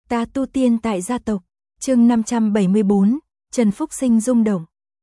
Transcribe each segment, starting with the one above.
Ta tu tiên tại gia tộc, chương 574, Trần Phúc Sinh rung động.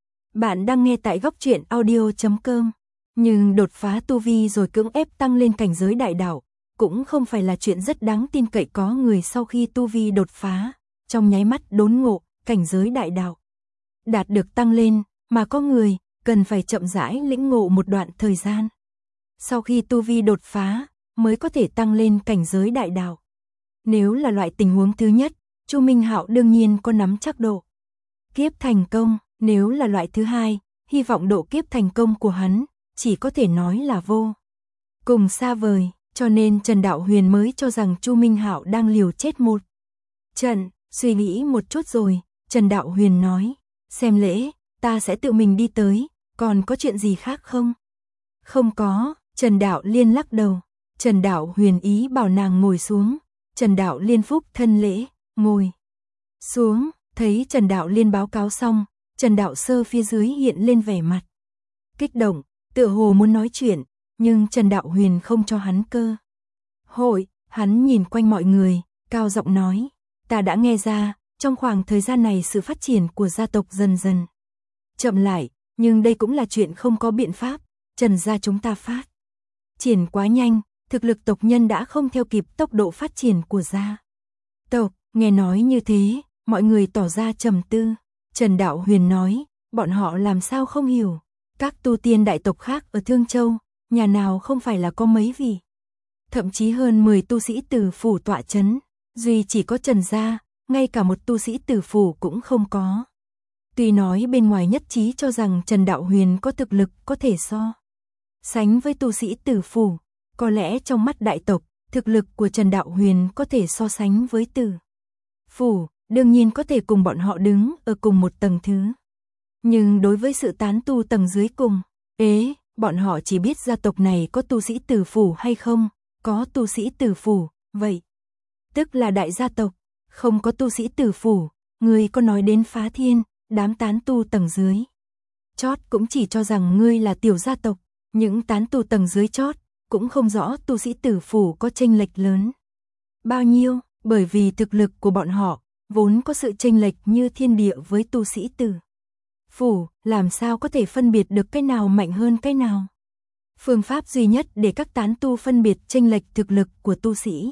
Bạn đang nghe tại góc truyện audio.com. Nhưng đột phá tu vi rồi cưỡng ép tăng lên cảnh giới đại đạo, cũng không phải là chuyện rất đáng tin cậy. Có người sau khi tu vi đột phá, trong nháy mắt đốn ngộ, cảnh giới đại đạo đạt được tăng lên, mà có người cần phải chậm rãi lĩnh ngộ một đoạn thời gian. Sau khi tu vi đột phá, mới có thể tăng lên cảnh giới đại đạo. Nếu là loại tình huống thứ nhất, Chu Minh Hạo đương nhiên có nắm chắc độ kiếp thành công. Nếu là loại thứ hai, hy vọng độ kiếp thành công của hắn chỉ có thể nói là vô cùng xa vời, cho nên Trần Đạo Huyền mới cho rằng Chu Minh Hạo đang liều chết một trận. Suy nghĩ một chút rồi, Trần Đạo Huyền nói, xem lễ, ta sẽ tự mình đi tới, còn có chuyện gì khác không? Không có, Trần Đạo Liên lắc đầu. Trần Đạo Huyền ý bảo nàng ngồi xuống. Trần Đạo Liên phúc thân lễ, ngồi xuống. Thấy Trần Đạo Liên báo cáo xong, Trần Đạo Sơ phía dưới hiện lên vẻ mặt kích động, tựa hồ muốn nói chuyện, nhưng Trần Đạo Huyền không cho hắn cơ hội. Hắn nhìn quanh mọi người, cao giọng nói, ta đã nghe ra, trong khoảng thời gian này sự phát triển của gia tộc dần dần chậm lại, nhưng đây cũng là chuyện không có biện pháp. Trần gia chúng ta phát triển quá nhanh, thực lực tộc nhân đã không theo kịp tốc độ phát triển của gia tộc. Nghe nói như thế, mọi người tỏ ra trầm tư. Trần Đạo Huyền nói, bọn họ làm sao không hiểu, các tu tiên đại tộc khác ở Thương Châu, nhà nào không phải là có mấy vị, thậm chí hơn 10 tu sĩ tử phủ tọa chấn, duy chỉ có Trần gia, ngay cả một tu sĩ tử phủ cũng không có. Tuy nói bên ngoài nhất trí cho rằng Trần Đạo Huyền có thực lực có thể so sánh với tu sĩ tử phủ, có lẽ trong mắt đại tộc, thực lực của Trần Đạo Huyền có thể so sánh với tử phủ, đương nhiên có thể cùng bọn họ đứng ở cùng một tầng thứ. Nhưng đối với sự tán tu tầng dưới cùng, bọn họ chỉ biết gia tộc này có tu sĩ tử phủ hay không, có tu sĩ tử phủ, vậy tức là đại gia tộc, không có tu sĩ tử phủ, ngươi có nói đến phá thiên, đám tán tu tầng dưới chót cũng chỉ cho rằng ngươi là tiểu gia tộc, những tán tu tầng dưới chót cũng không rõ tu sĩ tử phủ có chênh lệch lớn bao nhiêu, bởi vì thực lực của bọn họ vốn có sự chênh lệch như thiên địa với tu sĩ tử phủ, làm sao có thể phân biệt được cái nào mạnh hơn cái nào. Phương pháp duy nhất để các tán tu phân biệt chênh lệch thực lực của tu sĩ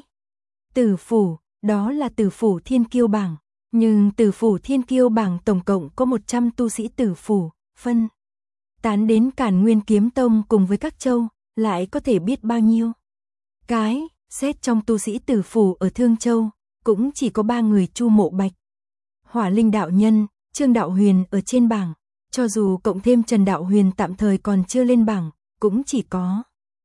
tử phủ, đó là tử phủ thiên kiêu bảng. Nhưng tử phủ thiên kiêu bảng tổng cộng có 100 tu sĩ tử phủ, phân tán đến Càn Nguyên Kiếm Tông cùng với các châu, lại có thể biết bao nhiêu cái. Xét trong tu sĩ tử phủ ở Thương Châu, cũng chỉ có 3 người Chu Mộ Bạch, Hỏa Linh đạo nhân, Trương Đạo Huyền ở trên bảng, cho dù cộng thêm Trần Đạo Huyền tạm thời còn chưa lên bảng, cũng chỉ có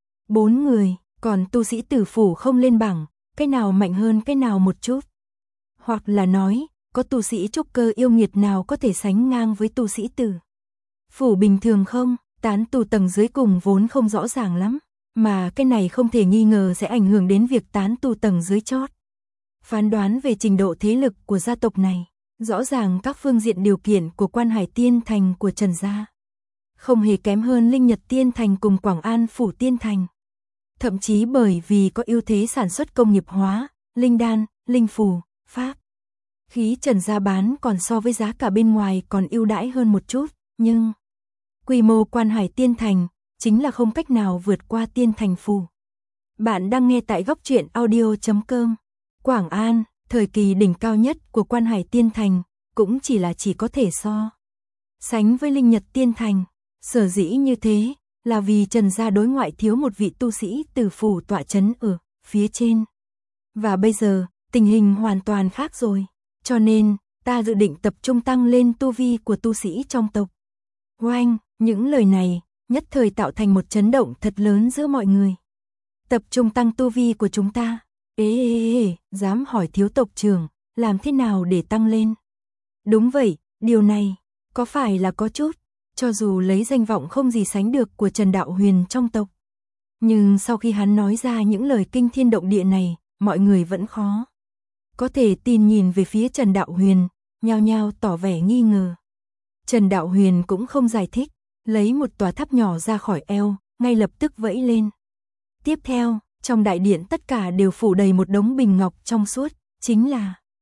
4 người, còn tu sĩ tử phủ không lên bảng, cái nào mạnh hơn cái nào một chút. Hoặc là nói, có tu sĩ trúc cơ yêu nghiệt nào có thể sánh ngang với tu sĩ tử phủ bình thường không? Tán tu tầng dưới cùng vốn không rõ ràng lắm, mà cái này không thể nghi ngờ sẽ ảnh hưởng đến việc tán tu tầng dưới chót phán đoán về trình độ thế lực của gia tộc này. Rõ ràng các phương diện điều kiện của Quan Hải Tiên Thành của Trần gia không hề kém hơn Linh Nhật Tiên Thành cùng Quảng An Phủ Tiên Thành. Thậm chí bởi vì có ưu thế sản xuất công nghiệp hóa, linh đan, linh phù, pháp khí, Trần gia bán còn so với giá cả bên ngoài còn ưu đãi hơn một chút, nhưng quy mô Quan Hải Tiên Thành chính là không cách nào vượt qua Tiên Thành Phủ. Bạn đang nghe tại góc truyện audio.com. Quảng An, thời kỳ đỉnh cao nhất của Quan Hải Tiên Thành, cũng chỉ có thể so sánh với Linh Nhật Tiên Thành. Sở dĩ như thế là vì Trần gia đối ngoại thiếu một vị tu sĩ tử phủ tọa chấn ở phía trên. Và bây giờ, tình hình hoàn toàn khác rồi, cho nên ta dự định tập trung tăng lên tu vi của tu sĩ trong tộc. Oanh, những lời này nhất thời tạo thành một chấn động thật lớn giữa mọi người. Tập trung tăng tu vi của chúng ta? Dám hỏi thiếu tộc trưởng, làm thế nào để tăng lên? Đúng vậy, điều này có phải là có chút, cho dù lấy danh vọng không gì sánh được của Trần Đạo Huyền trong tộc, nhưng sau khi hắn nói ra những lời kinh thiên động địa này, mọi người vẫn khó có thể tin, nhìn về phía Trần Đạo Huyền, nhao nhao tỏ vẻ nghi ngờ. Trần Đạo Huyền cũng không giải thích, lấy một tòa tháp nhỏ ra khỏi eo, ngay lập tức vẫy lên. Tiếp theo, trong đại điện tất cả đều phủ đầy một đống bình ngọc trong suốt, chính là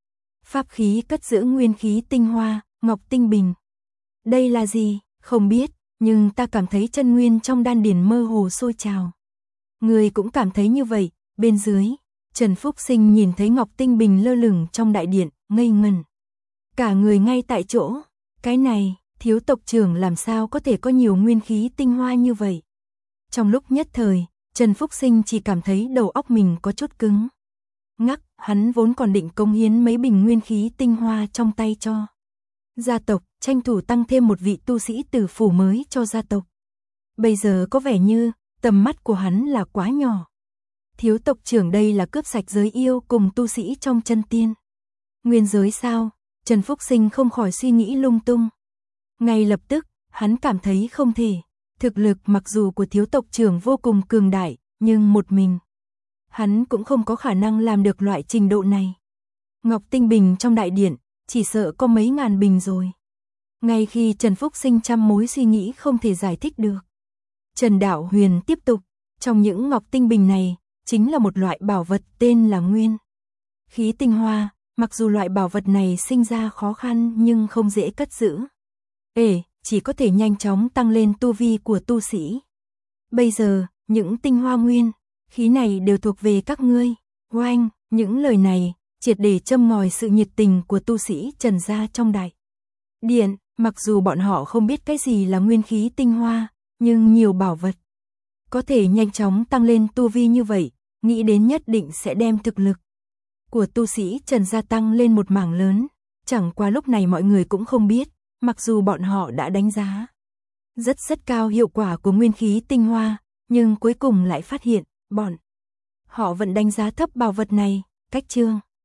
Pháp khí cất giữ nguyên khí tinh hoa, ngọc tinh bình. Đây là gì? Không biết, nhưng ta cảm thấy chân nguyên trong đan điền mơ hồ sôi trào. Người cũng cảm thấy như vậy. Bên dưới, Trần Phúc Sinh nhìn thấy ngọc tinh bình lơ lửng trong đại điện, ngây ngẩn. Cả người ngay tại chỗ. Cái này, thiếu tộc trưởng làm sao có thể có nhiều nguyên khí tinh hoa như vậy? Trong lúc nhất thời, Trần Phúc Sinh chỉ cảm thấy đầu óc mình có chút cứng ngắc, hắn vốn còn định cống hiến mấy bình nguyên khí tinh hoa trong tay cho gia tộc, tranh thủ tăng thêm một vị tu sĩ tử phủ mới cho gia tộc. Bây giờ có vẻ như, tầm mắt của hắn là quá nhỏ. Thiếu tộc trưởng đây là cướp sạch giới yêu cùng tu sĩ trong chân tiên. Nguyên giới sao? Trần Phúc Sinh không khỏi suy nghĩ lung tung. Ngay lập tức, hắn cảm thấy không thể. Thực lực mặc dù của thiếu tộc trưởng vô cùng cường đại, nhưng một mình hắn cũng không có khả năng làm được loại trình độ này. Ngọc tinh bình trong đại điện, chỉ sợ có mấy ngàn bình rồi. Ngay khi Trần Phúc Sinh trăm mối suy nghĩ không thể giải thích được. Trần Đạo Huyền tiếp tục, trong những ngọc tinh bình này, chính là một loại bảo vật tên là nguyên khí tinh hoa, mặc dù loại bảo vật này sinh ra khó khăn nhưng không dễ cất giữ. Chỉ có thể nhanh chóng tăng lên tu vi của tu sĩ. Bây giờ, những tinh hoa nguyên khí này đều thuộc về các ngươi. Oanh, những lời này triệt để châm ngòi sự nhiệt tình của tu sĩ Trần gia trong đại điện, mặc dù bọn họ không biết cái gì là nguyên khí tinh hoa, nhưng nhiều bảo vật có thể nhanh chóng tăng lên tu vi như vậy, nghĩ đến nhất định sẽ đem thực lực của tu sĩ Trần gia tăng lên một mảng lớn. Chẳng qua lúc này mọi người cũng không biết, mặc dù bọn họ đã đánh giá rất cao hiệu quả của nguyên khí tinh hoa, nhưng cuối cùng lại phát hiện, bọn họ vẫn đánh giá thấp bảo vật này. Cách chương